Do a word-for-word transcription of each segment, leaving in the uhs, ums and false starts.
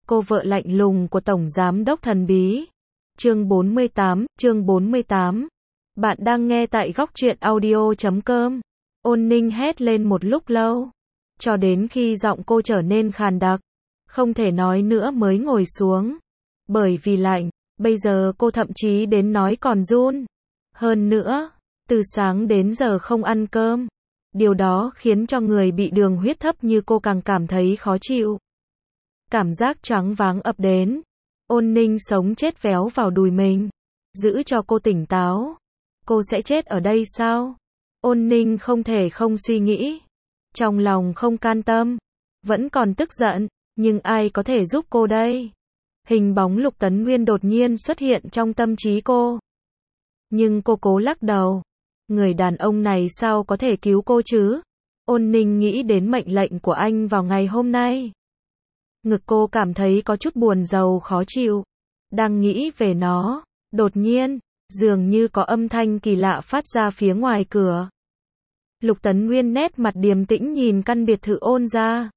cô vợ lạnh lùng của Tổng Giám đốc thần bí. Chương bốn mươi tám, chương bốn mươi tám. Bạn đang nghe tại góc truyện audio chấm com. Ôn Ninh hét lên một lúc lâu, cho đến khi giọng cô trở nên khàn đặc, không thể nói nữa mới ngồi xuống. Bởi vì lạnh, bây giờ cô thậm chí đến nói còn run. Hơn nữa, từ sáng đến giờ không ăn cơm. Điều đó khiến cho người bị đường huyết thấp như cô càng cảm thấy khó chịu. Cảm giác choáng váng ập đến. Ôn Ninh sống chết véo vào đùi mình. Giữ cho cô tỉnh táo. Cô sẽ chết ở đây sao? Ôn Ninh không thể không suy nghĩ. Trong lòng không can tâm. Vẫn còn tức giận. Nhưng ai có thể giúp cô đây? Hình bóng Lục Tấn Nguyên đột nhiên xuất hiện trong tâm trí cô. Nhưng cô cố lắc đầu. Người đàn ông này sao có thể cứu cô chứ? Ôn Ninh nghĩ đến mệnh lệnh của anh vào ngày hôm nay. Ngực cô cảm thấy có chút buồn rầu khó chịu. Đang nghĩ về nó, đột nhiên, dường như có âm thanh kỳ lạ phát ra phía ngoài cửa. Lục Tấn Nguyên nét mặt điềm tĩnh nhìn căn biệt thự Ôn gia.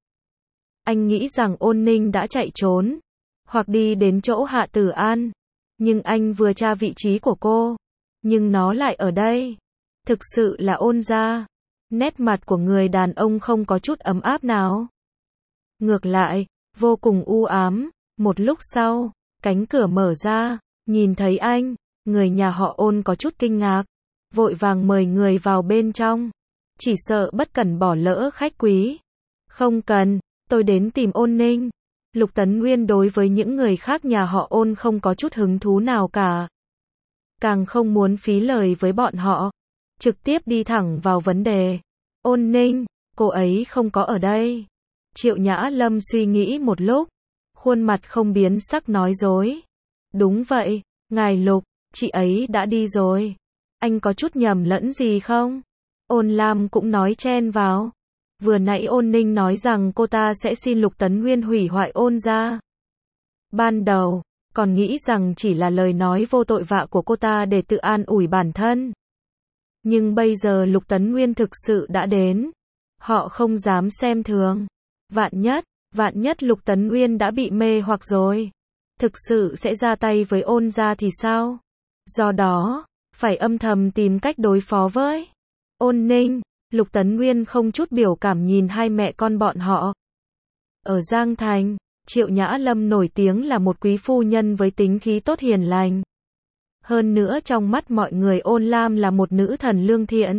Anh nghĩ rằng Ôn Ninh đã chạy trốn, hoặc đi đến chỗ Hạ Tử An. Nhưng anh vừa tra vị trí của cô, nhưng nó lại ở đây. Thực sự là Ôn gia. Nét mặt của người đàn ông không có chút ấm áp nào. Ngược lại, vô cùng u ám. Một lúc sau, cánh cửa mở ra, nhìn thấy anh, người nhà họ Ôn có chút kinh ngạc, vội vàng mời người vào bên trong. Chỉ sợ bất cẩn bỏ lỡ khách quý. Không cần, tôi đến tìm Ôn Ninh. Lục Tấn Nguyên đối với những người khác nhà họ Ôn không có chút hứng thú nào cả. Càng không muốn phí lời với bọn họ. Trực tiếp đi thẳng vào vấn đề. Ôn Ninh, cô ấy không có ở đây. Triệu Nhã Lâm suy nghĩ một lúc, khuôn mặt không biến sắc nói dối. Đúng vậy, ngài Lục, chị ấy đã đi rồi. Anh có chút nhầm lẫn gì không? Ôn Lam cũng nói chen vào. Vừa nãy Ôn Ninh nói rằng cô ta sẽ xin Lục Tấn Nguyên hủy hoại Ôn gia. Ban đầu, còn nghĩ rằng chỉ là lời nói vô tội vạ của cô ta để tự an ủi bản thân. Nhưng bây giờ Lục Tấn Nguyên thực sự đã đến. Họ không dám xem thường. Vạn nhất, vạn nhất Lục Tấn Nguyên đã bị mê hoặc rồi. Thực sự sẽ ra tay với Ôn gia thì sao? Do đó, phải âm thầm tìm cách đối phó với Ôn Ninh. Lục Tấn Nguyên không chút biểu cảm nhìn hai mẹ con bọn họ. Ở Giang Thành, Triệu Nhã Lâm nổi tiếng là một quý phu nhân với tính khí tốt hiền lành. Hơn nữa trong mắt mọi người Ôn Lam là một nữ thần lương thiện.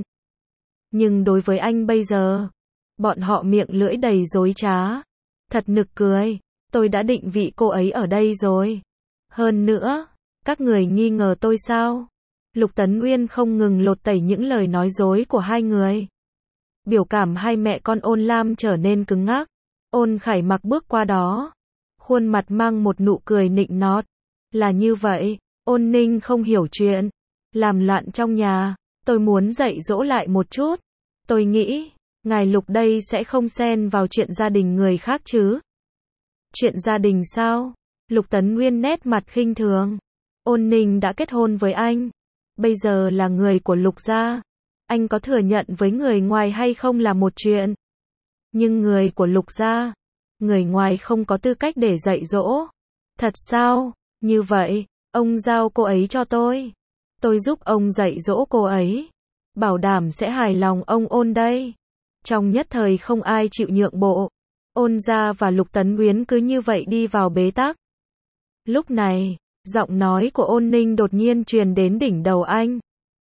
Nhưng đối với anh bây giờ, bọn họ miệng lưỡi đầy dối trá. Thật nực cười, tôi đã định vị cô ấy ở đây rồi. Hơn nữa, các người nghi ngờ tôi sao? Lục Tấn Nguyên không ngừng lột tẩy những lời nói dối của hai người. Biểu cảm hai mẹ con Ôn Lam trở nên cứng ngắc. Ôn Khải Mặc bước qua đó, khuôn mặt mang một nụ cười nịnh nót. Là như vậy, Ôn Ninh không hiểu chuyện, làm loạn trong nhà, tôi muốn dạy dỗ lại một chút. Tôi nghĩ, ngài Lục đây sẽ không xen vào chuyện gia đình người khác chứ. Chuyện gia đình sao? Lục Tấn Nguyên nét mặt khinh thường. Ôn Ninh đã kết hôn với anh, bây giờ là người của Lục gia. Anh có thừa nhận với người ngoài hay không là một chuyện. Nhưng người của Lục gia, người ngoài không có tư cách để dạy dỗ. Thật sao? Như vậy, ông giao cô ấy cho tôi. Tôi giúp ông dạy dỗ cô ấy. Bảo đảm sẽ hài lòng ông Ôn đây. Trong nhất thời không ai chịu nhượng bộ. Ôn gia và Lục Tấn Nguyên cứ như vậy đi vào bế tắc. Lúc này, giọng nói của Ôn Ninh đột nhiên truyền đến đỉnh đầu anh.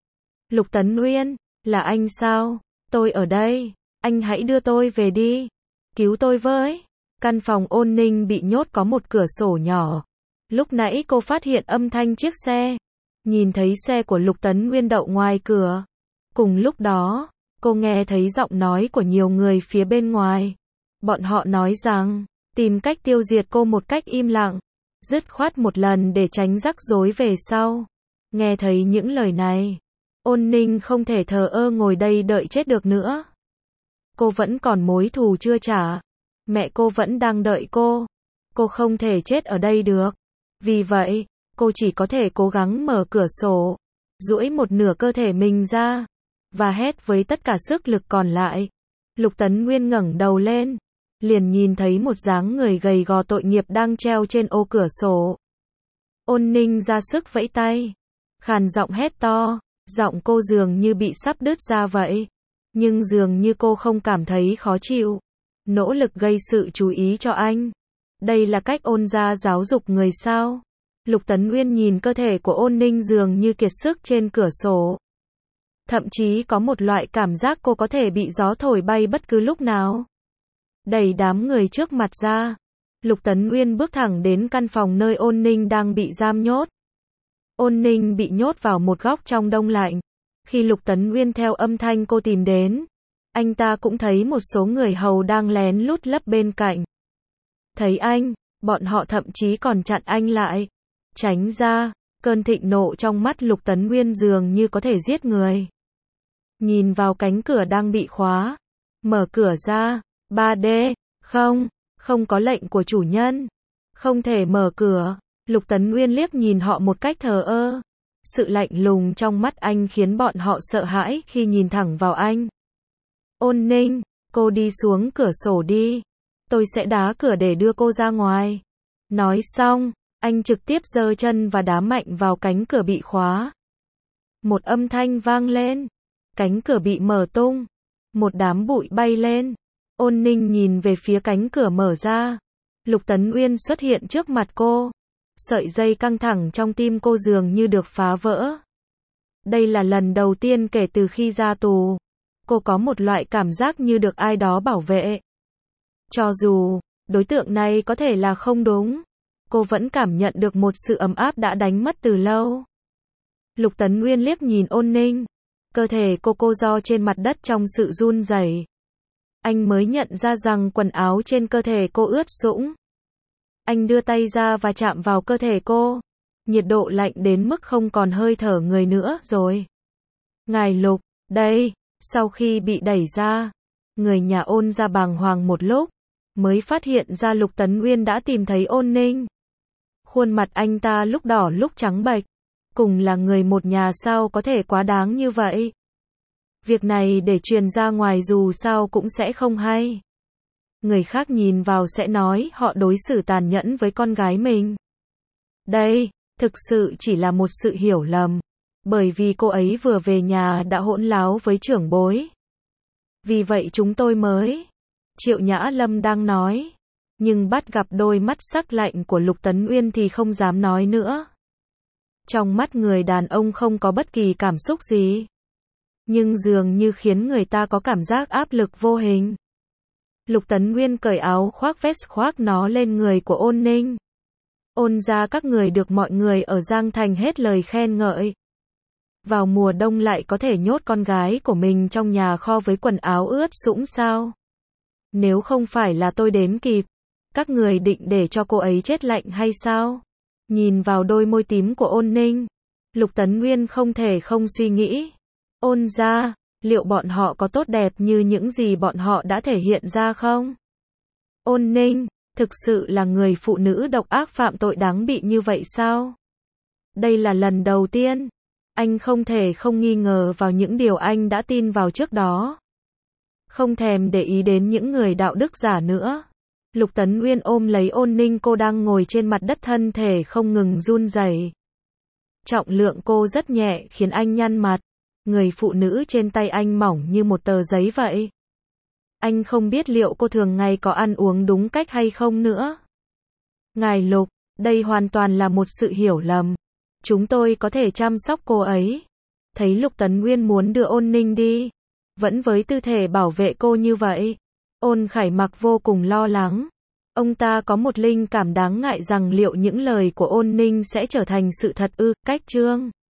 Lục Tấn Nguyên, là anh sao? Tôi ở đây. Anh hãy đưa tôi về đi. Cứu tôi với. Căn phòng Ôn Ninh bị nhốt có một cửa sổ nhỏ. Lúc nãy cô phát hiện âm thanh chiếc xe. Nhìn thấy xe của Lục Tấn Nguyên đậu ngoài cửa. Cùng lúc đó, cô nghe thấy giọng nói của nhiều người phía bên ngoài. Bọn họ nói rằng, tìm cách tiêu diệt cô một cách im lặng. Dứt khoát một lần để tránh rắc rối về sau. Nghe thấy những lời này, Ôn Ninh không thể thờ ơ ngồi đây đợi chết được nữa. Cô vẫn còn mối thù chưa trả. Mẹ cô vẫn đang đợi cô. Cô không thể chết ở đây được. Vì vậy, cô chỉ có thể cố gắng mở cửa sổ, duỗi một nửa cơ thể mình ra, và hét với tất cả sức lực còn lại. Lục Tấn Nguyên ngẩng đầu lên, liền nhìn thấy một dáng người gầy gò tội nghiệp đang treo trên ô cửa sổ. Ôn Ninh ra sức vẫy tay, khàn giọng hét to, giọng cô dường như bị sắp đứt ra vậy. Nhưng dường như cô không cảm thấy khó chịu, nỗ lực gây sự chú ý cho anh. Đây là cách Ôn gia giáo dục người sao? Lục Tấn Uyên nhìn cơ thể của Ôn Ninh dường như kiệt sức trên cửa sổ. Thậm chí có một loại cảm giác cô có thể bị gió thổi bay bất cứ lúc nào. Đẩy đám người trước mặt ra, Lục Tấn Uyên bước thẳng đến căn phòng nơi Ôn Ninh đang bị giam nhốt. Ôn Ninh bị nhốt vào một góc trong đông lạnh. Khi Lục Tấn Uyên theo âm thanh cô tìm đến, anh ta cũng thấy một số người hầu đang lén lút lấp bên cạnh. Thấy anh, bọn họ thậm chí còn chặn anh lại. Tránh ra, cơn thịnh nộ trong mắt Lục Tấn Uyên dường như có thể giết người. Nhìn vào cánh cửa đang bị khóa, mở cửa ra, ba D, không, không có lệnh của chủ nhân, không thể mở cửa. Lục Tấn Uyên liếc nhìn họ một cách thờ ơ. Sự lạnh lùng trong mắt anh khiến bọn họ sợ hãi khi nhìn thẳng vào anh. Ôn Ninh, cô đi xuống cửa sổ đi. Tôi sẽ đá cửa để đưa cô ra ngoài. Nói xong, anh trực tiếp giơ chân và đá mạnh vào cánh cửa bị khóa. Một âm thanh vang lên. Cánh cửa bị mở tung. Một đám bụi bay lên. Ôn Ninh nhìn về phía cánh cửa mở ra. Lục Tấn Uyên xuất hiện trước mặt cô. Sợi dây căng thẳng trong tim cô dường như được phá vỡ. Đây là lần đầu tiên kể từ khi ra tù. Cô có một loại cảm giác như được ai đó bảo vệ. Cho dù, đối tượng này có thể là không đúng, cô vẫn cảm nhận được một sự ấm áp đã đánh mất từ lâu. Lục Tấn Uyên liếc nhìn Ôn Ninh. Cơ thể cô cô ro trên mặt đất trong sự run rẩy. Anh mới nhận ra rằng quần áo trên cơ thể cô ướt sũng. Anh đưa tay ra và chạm vào cơ thể cô. Nhiệt độ lạnh đến mức không còn hơi thở người nữa rồi. Ngài Lục, đây, sau khi bị đẩy ra, người nhà Ôn ra bàng hoàng một lúc, mới phát hiện ra Lục Tấn Uyên đã tìm thấy Ôn Ninh. Khuôn mặt anh ta lúc đỏ lúc trắng bệch. Cùng là người một nhà sao có thể quá đáng như vậy. Việc này để truyền ra ngoài dù sao cũng sẽ không hay. Người khác nhìn vào sẽ nói họ đối xử tàn nhẫn với con gái mình. Đây, thực sự chỉ là một sự hiểu lầm. Bởi vì cô ấy vừa về nhà đã hỗn láo với trưởng bối. Vì vậy chúng tôi mới... Triệu Nhã Lâm đang nói. Nhưng bắt gặp đôi mắt sắc lạnh của Lục Tấn Uyên thì không dám nói nữa. Trong mắt người đàn ông không có bất kỳ cảm xúc gì. Nhưng dường như khiến người ta có cảm giác áp lực vô hình. Lục Tấn Uyên cởi áo khoác vest khoác nó lên người của Ôn Ninh. Ôn ra các người được mọi người ở Giang Thành hết lời khen ngợi. Vào mùa đông lại có thể nhốt con gái của mình trong nhà kho với quần áo ướt sũng sao? Nếu không phải là tôi đến kịp, các người định để cho cô ấy chết lạnh hay sao? Nhìn vào đôi môi tím của Ôn Ninh, Lục Tấn Uyên không thể không suy nghĩ. Ôn ra, liệu bọn họ có tốt đẹp như những gì bọn họ đã thể hiện ra không? Ôn Ninh, thực sự là người phụ nữ độc ác phạm tội đáng bị như vậy sao? Đây là lần đầu tiên. Anh không thể không nghi ngờ vào những điều anh đã tin vào trước đó. Không thèm để ý đến những người đạo đức giả nữa. Lục Tấn Uyên ôm lấy Ôn Ninh, cô đang ngồi trên mặt đất, thân thể không ngừng run rẩy. Trọng lượng cô rất nhẹ khiến anh nhăn mặt. Người phụ nữ trên tay anh mỏng như một tờ giấy vậy. Anh không biết liệu cô thường ngày có ăn uống đúng cách hay không nữa. Ngài Lục, đây hoàn toàn là một sự hiểu lầm. Chúng tôi có thể chăm sóc cô ấy. Thấy Lục Tấn Uyên muốn đưa Ôn Ninh đi, vẫn với tư thế bảo vệ cô như vậy, Ôn Khải Mặc vô cùng lo lắng. Ông ta có một linh cảm đáng ngại rằng liệu những lời của Ôn Ninh sẽ trở thành sự thật ư. Cách chương